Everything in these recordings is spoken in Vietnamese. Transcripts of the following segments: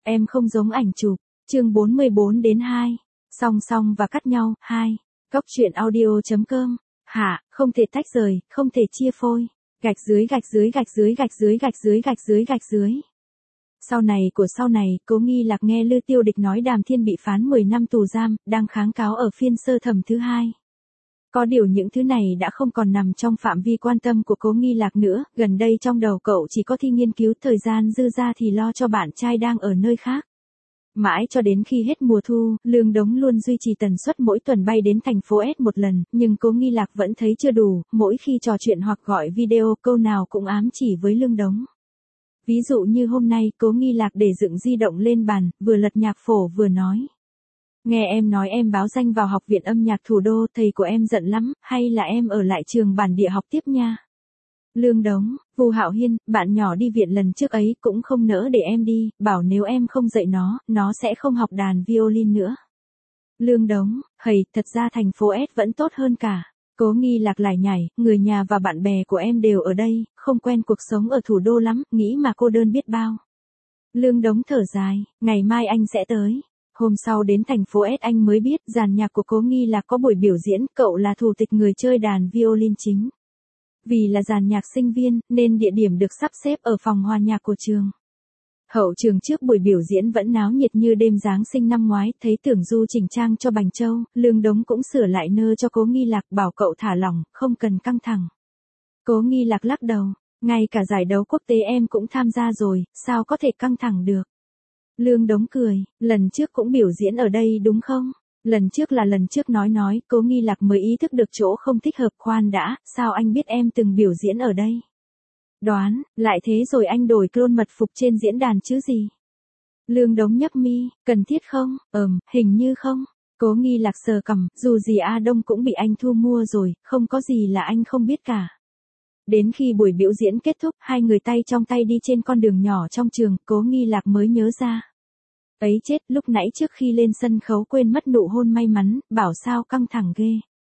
Em không giống ảnh chụp. Chương 44 đến 2. Song song và cắt nhau, 2. Góc truyện audio.com. Hạ, không thể tách rời, không thể chia phôi. Gạch dưới gạch dưới gạch dưới gạch dưới gạch dưới gạch dưới gạch dưới. Sau này, Cố Nghi Lạc nghe Lư Tiêu Địch nói Đàm Thiên bị phán 10 năm tù giam, đang kháng cáo ở phiên sơ thẩm thứ 2. Có điều những thứ này đã không còn nằm trong phạm vi quan tâm của Cố Nghi Lạc nữa, gần đây trong đầu cậu chỉ có thi nghiên cứu, thời gian dư ra thì lo cho bạn trai đang ở nơi khác. Mãi cho đến khi hết mùa thu, Lương Đống luôn duy trì tần suất mỗi tuần bay đến thành phố S một lần, nhưng Cố Nghi Lạc vẫn thấy chưa đủ, mỗi khi trò chuyện hoặc gọi video câu nào cũng ám chỉ với Lương Đống. Ví dụ như hôm nay Cố Nghi Lạc để dựng di động lên bàn, vừa lật nhạc phổ vừa nói. Nghe em nói em báo danh vào Học viện âm nhạc Thủ đô, thầy của em giận lắm, hay là em ở lại trường bản địa học tiếp nha. Lương Đống, Vu Hạo Hiên, bạn nhỏ đi viện lần trước ấy cũng không nỡ để em đi, bảo nếu em không dạy nó sẽ không học đàn violin nữa. Lương Đống, thật ra thành phố S vẫn tốt hơn cả. Cố Nghi Lạc lải nhải, người nhà và bạn bè của em đều ở đây, không quen cuộc sống ở thủ đô lắm, nghĩ mà cô đơn biết bao. Lương Đống thở dài, ngày mai anh sẽ tới. Hôm sau đến thành phố S anh mới biết dàn nhạc của Cố Nghi Lạc có buổi biểu diễn, cậu là thủ tịch người chơi đàn violin chính. Vì là dàn nhạc sinh viên, nên địa điểm được sắp xếp ở phòng hòa nhạc của trường. Hậu trường trước buổi biểu diễn vẫn náo nhiệt như đêm Giáng sinh năm ngoái, thấy Tưởng Du chỉnh trang cho Bành Châu, Lương Đống cũng sửa lại nơ cho Cố Nghi Lạc, bảo cậu thả lỏng, không cần căng thẳng. Cố Nghi Lạc lắc đầu, ngay cả giải đấu quốc tế em cũng tham gia rồi, sao có thể căng thẳng được. Lương Đống cười, lần trước cũng biểu diễn ở đây đúng không? Lần trước nói, Cố Nghi Lạc mới ý thức được chỗ không thích hợp. Khoan đã, sao anh biết em từng biểu diễn ở đây? Đoán, lại thế rồi anh đổi clone mật phục trên diễn đàn chứ gì? Lương Đống nhấp mi, cần thiết không? Hình như không. Cố Nghi Lạc sờ cằm, dù gì A Đông cũng bị anh thu mua rồi, không có gì là anh không biết cả. Đến khi buổi biểu diễn kết thúc, hai người tay trong tay đi trên con đường nhỏ trong trường, Cố Nghi Lạc mới nhớ ra. Ấy chết, lúc nãy trước khi lên sân khấu quên mất nụ hôn may mắn, bảo sao căng thẳng ghê.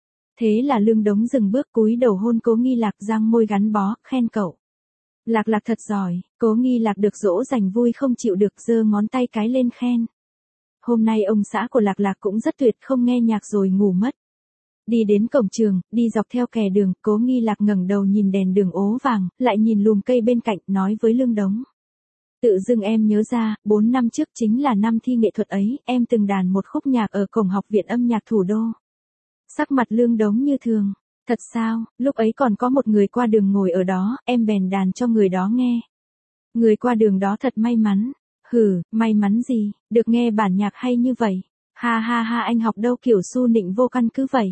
Thế là Lương Đống dừng bước cúi đầu hôn Cố Nghi Lạc, răng môi gắn bó, khen cậu. Lạc thật giỏi. Cố Nghi Lạc được dỗ dành vui không chịu được, giơ ngón tay cái lên khen. Hôm nay ông xã của Lạc cũng rất tuyệt, không nghe nhạc rồi ngủ mất. Đi đến cổng trường, đi dọc theo kè đường, Cố Nghi Lạc ngẩng đầu nhìn đèn đường ố vàng, lại nhìn lùm cây bên cạnh, nói với Lương Đống. Tự dưng em nhớ ra, 4 năm trước chính là năm thi nghệ thuật ấy, em từng đàn một khúc nhạc ở cổng Học viện âm nhạc Thủ đô. Sắc mặt Lương Đống như thường. Thật sao, lúc ấy còn có một người qua đường ngồi ở đó, em bèn đàn cho người đó nghe. Người qua đường đó thật may mắn. May mắn gì, được nghe bản nhạc hay như vậy. Ha ha ha, anh học đâu kiểu su nịnh vô căn cứ vậy.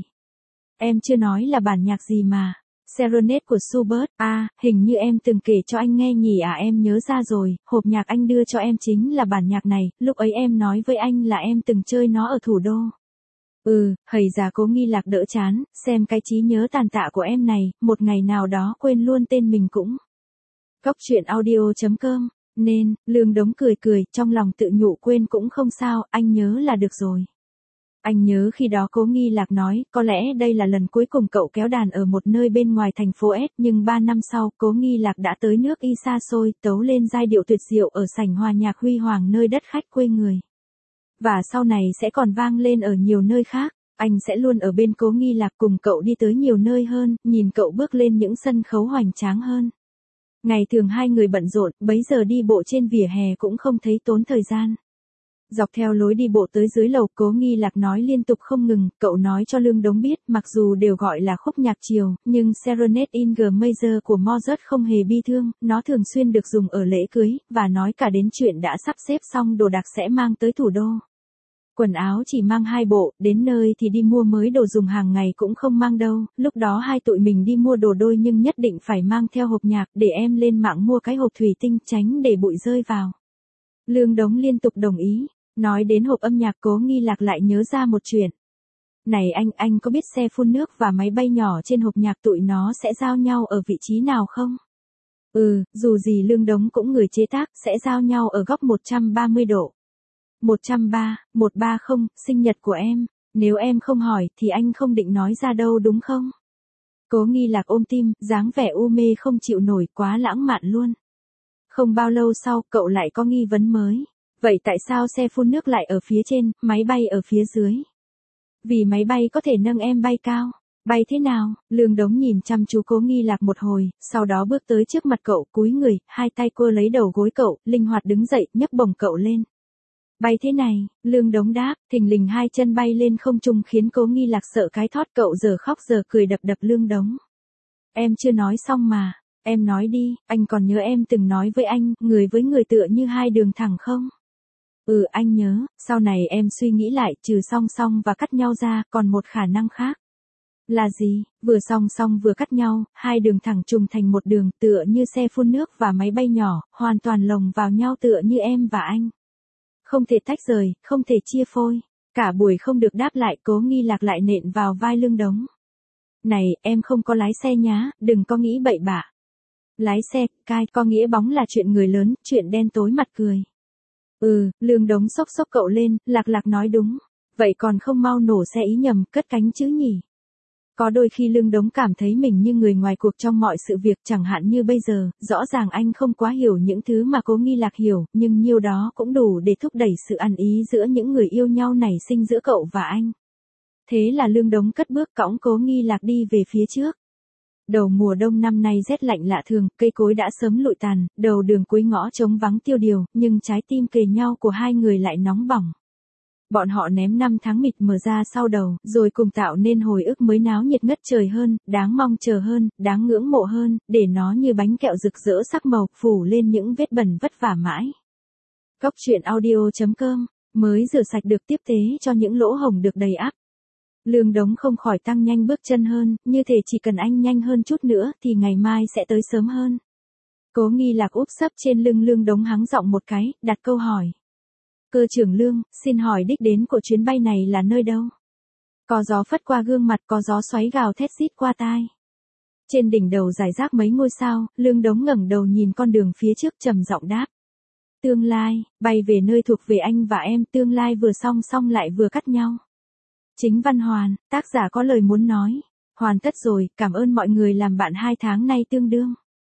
Em chưa nói là bản nhạc gì mà. Serenade của Schubert, hình như em từng kể cho anh nghe nhỉ. Em nhớ ra rồi, hộp nhạc anh đưa cho em chính là bản nhạc này, lúc ấy em nói với anh là em từng chơi nó ở thủ đô. Già Cố Nghi Lạc đỡ chán, xem cái trí nhớ tàn tạ của em này, một ngày nào đó quên luôn tên mình cũng. Góc truyện audio.com, nên, Lương Đống cười, trong lòng tự nhủ quên cũng không sao, anh nhớ là được rồi. Anh nhớ khi đó Cố Nghi Lạc nói, có lẽ đây là lần cuối cùng cậu kéo đàn ở một nơi bên ngoài thành phố S, nhưng 3 năm sau, Cố Nghi Lạc đã tới nước Y xa xôi, tấu lên giai điệu tuyệt diệu ở sảnh hòa nhạc huy hoàng nơi đất khách quê người. Và sau này sẽ còn vang lên ở nhiều nơi khác, anh sẽ luôn ở bên Cố Nghi Lạc, cùng cậu đi tới nhiều nơi hơn, nhìn cậu bước lên những sân khấu hoành tráng hơn. Ngày thường hai người bận rộn, bấy giờ đi bộ trên vỉa hè cũng không thấy tốn thời gian. Dọc theo lối đi bộ tới dưới lầu, Cố Nghi Lạc nói liên tục không ngừng, cậu nói cho Lương Đống biết, mặc dù đều gọi là khúc nhạc chiều, nhưng Serenade in G Major của Mozart không hề bi thương, nó thường xuyên được dùng ở lễ cưới, và nói cả đến chuyện đã sắp xếp xong đồ đạc sẽ mang tới thủ đô. Quần áo chỉ mang 2 bộ, đến nơi thì đi mua mới, đồ dùng hàng ngày cũng không mang đâu, lúc đó hai tụi mình đi mua đồ đôi nhưng nhất định phải mang theo hộp nhạc, để em lên mạng mua cái hộp thủy tinh tránh để bụi rơi vào. Lương Đống liên tục đồng ý. Nói đến hộp âm nhạc, Cố Nghi Lạc lại nhớ ra một chuyện. Này anh có biết xe phun nước và máy bay nhỏ trên hộp nhạc tụi nó sẽ giao nhau ở vị trí nào không? Dù gì Lương Đống cũng người chế tác, sẽ giao nhau ở góc 130 độ. 130, sinh nhật của em, nếu em không hỏi thì anh không định nói ra đâu đúng không? Cố Nghi Lạc ôm tim, dáng vẻ u mê không chịu nổi, quá lãng mạn luôn. Không bao lâu sau, cậu lại có nghi vấn mới. Vậy tại sao xe phun nước lại ở phía trên, máy bay ở phía dưới? Vì máy bay có thể nâng em bay cao. Bay thế nào? Lương Đống nhìn chăm chú Cố Nghi Lạc một hồi, sau đó bước tới trước mặt cậu, cúi người, hai tay cô lấy đầu gối cậu, linh hoạt đứng dậy, nhấc bổng cậu lên. Bay thế này, Lương Đống đáp, thình lình hai chân bay lên không trung khiến Cố Nghi Lạc sợ cái thót, cậu giờ khóc giờ cười đập đập Lương Đống. Em chưa nói xong mà, em nói đi, anh còn nhớ em từng nói với anh, người với người tựa như hai đường thẳng không? Anh nhớ, sau này em suy nghĩ lại, trừ song song và cắt nhau ra, còn một khả năng khác. Là gì? Vừa song song vừa cắt nhau, hai đường thẳng trùng thành một đường, tựa như xe phun nước và máy bay nhỏ, hoàn toàn lồng vào nhau tựa như em và anh. Không thể tách rời, không thể chia phôi. Cả buổi không được đáp lại, Cố Nghi Lạc lại nện vào vai Lương Đống. Này, em không có lái xe nhá, đừng có nghĩ bậy bạ. Lái xe, cai, có nghĩa bóng là chuyện người lớn, chuyện đen tối mặt cười. Lương Đống xốc xốc cậu lên, Lạc nói đúng. Vậy còn không mau nổ xe ý nhầm, cất cánh chứ nhỉ? Có đôi khi Lương Đống cảm thấy mình như người ngoài cuộc trong mọi sự việc, chẳng hạn như bây giờ, rõ ràng anh không quá hiểu những thứ mà Cố Nghi Lạc hiểu, nhưng nhiêu đó cũng đủ để thúc đẩy sự ăn ý giữa những người yêu nhau nảy sinh giữa cậu và anh. Thế là Lương Đống cất bước cõng Cố Nghi Lạc đi về phía trước. Đầu mùa đông năm nay rét lạnh lạ thường, cây cối đã sớm lụi tàn, đầu đường cuối ngõ trống vắng tiêu điều, nhưng trái tim kề nhau của hai người lại nóng bỏng. Bọn họ ném năm tháng mịt mờ ra sau đầu, rồi cùng tạo nên hồi ức mới náo nhiệt ngất trời hơn, đáng mong chờ hơn, đáng ngưỡng mộ hơn, để nó như bánh kẹo rực rỡ sắc màu, phủ lên những vết bẩn vất vả mãi. Góc truyện audio.com, mới rửa sạch được tiếp tế cho những lỗ hổng được đầy ắp. Lương Đống không khỏi tăng nhanh bước chân hơn, như thể chỉ cần anh nhanh hơn chút nữa thì ngày mai sẽ tới sớm hơn. Cố Nghi Lạc úp sấp trên lưng Lương Đống hắng giọng một cái, đặt câu hỏi. Cơ trưởng Lương, xin hỏi đích đến của chuyến bay này là nơi đâu? Có gió phất qua gương mặt, có gió xoáy gào thét rít qua tai. Trên đỉnh đầu rải rác mấy ngôi sao, Lương Đống ngẩng đầu nhìn con đường phía trước trầm giọng đáp. Tương lai, bay về nơi thuộc về anh và em, tương lai vừa song song lại vừa cắt nhau. Chính Văn Hoàn, tác giả có lời muốn nói. Hoàn tất rồi, cảm ơn mọi người làm bạn 2 tháng nay tương đương.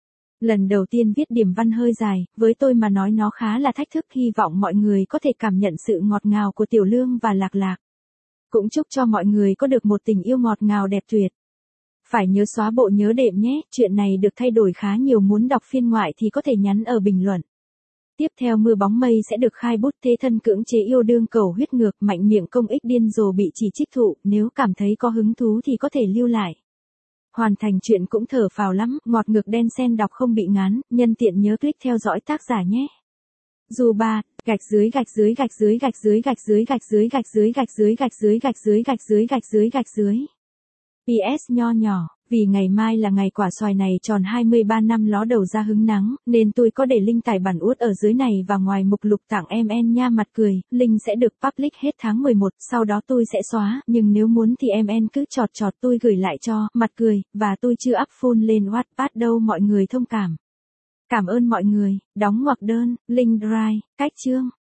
Lần đầu tiên viết điểm văn hơi dài, với tôi mà nói nó khá là thách thức, hy vọng mọi người có thể cảm nhận sự ngọt ngào của Tiểu Lương và Lạc. Cũng chúc cho mọi người có được một tình yêu ngọt ngào đẹp tuyệt. Phải nhớ xóa bộ nhớ đệm nhé, chuyện này được thay đổi khá nhiều, muốn đọc phiên ngoại thì có thể nhắn ở bình luận. Tiếp theo Mưa Bóng Mây sẽ được khai bút, thế thân cưỡng chế yêu đương cầu huyết ngược, mạnh miệng công ích điên rồ bị chỉ trích thụ, nếu cảm thấy có hứng thú thì có thể lưu lại. Hoàn thành chuyện cũng thở phào lắm, ngọt ngược đen sen đọc không bị ngán, nhân tiện nhớ click theo dõi tác giả nhé. Dù ba, gạch dưới gạch dưới gạch dưới gạch dưới gạch dưới gạch dưới gạch dưới gạch dưới gạch dưới gạch dưới gạch dưới gạch dưới gạch dưới. PS nho nhỏ, vì ngày mai là ngày quả xoài này tròn 23 năm ló đầu ra hứng nắng, nên tôi có để link tải bản út ở dưới này và ngoài mục lục tặng em nha mặt cười, link sẽ được public hết tháng 11, sau đó tôi sẽ xóa, nhưng nếu muốn thì em cứ chọt tôi gửi lại cho, mặt cười, và tôi chưa up full lên Wattpad đâu, mọi người thông cảm. Cảm ơn mọi người, đóng ngoặc đơn, link drive, cách chương.